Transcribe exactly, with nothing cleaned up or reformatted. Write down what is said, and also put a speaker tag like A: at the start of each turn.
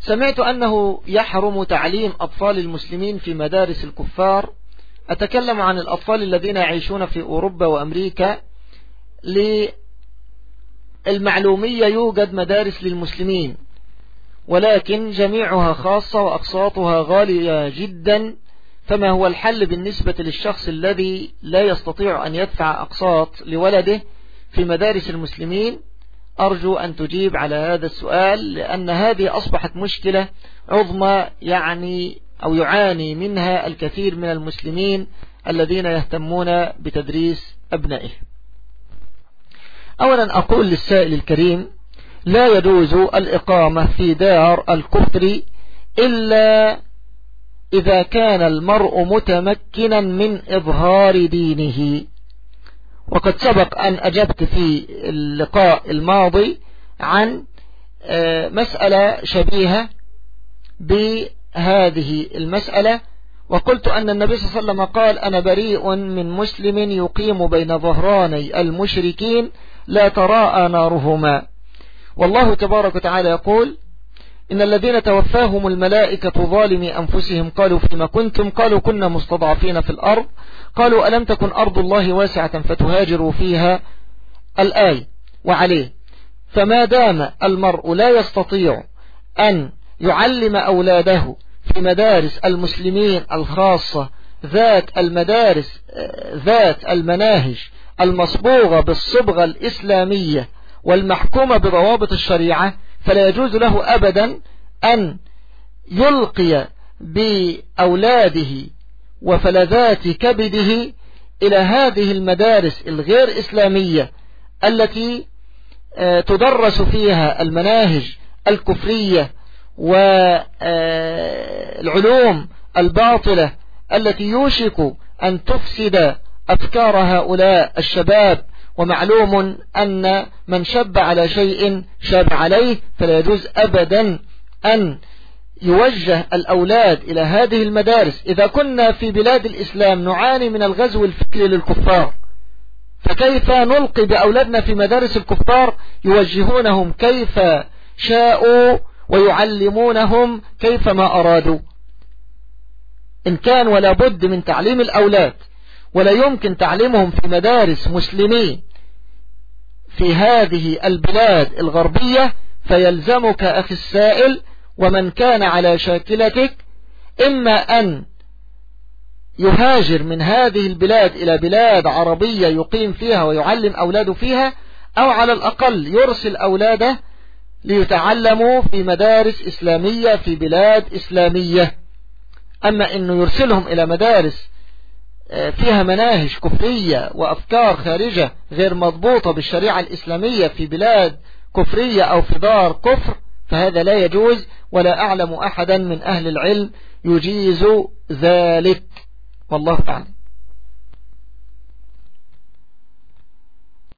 A: سمعت أنه يحرم تعليم أطفال المسلمين في مدارس الكفار. أتكلم عن الأطفال الذين يعيشون في أوروبا وأمريكا. للمعلومية يوجد مدارس للمسلمين، ولكن جميعها خاصة وأقساطها غالية جدا. فما هو الحل بالنسبة للشخص الذي لا يستطيع أن يدفع أقساط لولده في مدارس المسلمين؟ أرجو أن تجيب على هذا السؤال، لأن هذه أصبحت مشكلة عظمى يعني أو يعاني منها الكثير من المسلمين الذين يهتمون بتدريس أبنائه. أولا أقول للسائل الكريم: لا يجوز الإقامة في دار الكفر إلا إذا كان المرء متمكنا من إظهار دينه. وقد سبق أن أجبت في اللقاء الماضي عن مسألة شبيهة بهذه المسألة، وقلت أن النبي صلى الله عليه وسلم قال: أنا بريء من مسلم يقيم بين ظهراني المشركين لا تراءى نارهما. والله تبارك وتعالى يقول: إن الذين توفاهم الملائكة ظالمي أنفسهم قالوا فيما كنتم؟ قالوا كنا مستضعفين في الأرض. قالوا ألم تكن أرض الله واسعة فتهاجروا فيها؟ الآية. وعليه فما دام المرء لا يستطيع أن يعلم أولاده في مدارس المسلمين الخاصة ذات المدارس ذات المناهج المصبوغة بالصبغة الإسلامية والمحكومة بضوابط الشريعة، فلا يجوز له أبدا أن يلقي بأولاده وفلذات كبده إلى هذه المدارس الغير إسلامية التي تدرس فيها المناهج الكفرية والعلوم الباطلة التي يوشك أن تفسد أفكار هؤلاء الشباب. ومعلوم أن من شب على شيء شاب عليه، فلا يجوز أبدا أن يوجه الأولاد إلى هذه المدارس. إذا كنا في بلاد الإسلام نعاني من الغزو الفكري للكفار، فكيف نلقي بأولادنا في مدارس الكفار يوجهونهم كيف شاءوا ويعلمونهم كيف ما أرادوا؟ إن كان ولا بد من تعليم الأولاد ولا يمكن تعليمهم في مدارس مسلمين في هذه البلاد الغربية، فيلزمك أخي السائل ومن كان على شاكلتك إما أن يهاجر من هذه البلاد إلى بلاد عربية يقيم فيها ويعلم أولاده فيها، أو على الأقل يرسل أولاده ليتعلموا في مدارس إسلامية في بلاد إسلامية. أما أنه يرسلهم إلى مدارس فيها مناهج كفرية وأفكار خارجة غير مضبوطة بالشريعة الإسلامية في بلاد كفرية أو في دار كفر، فهذا لا يجوز، ولا أعلم أحدا من أهل العلم يجيز ذلك، والله أعلم.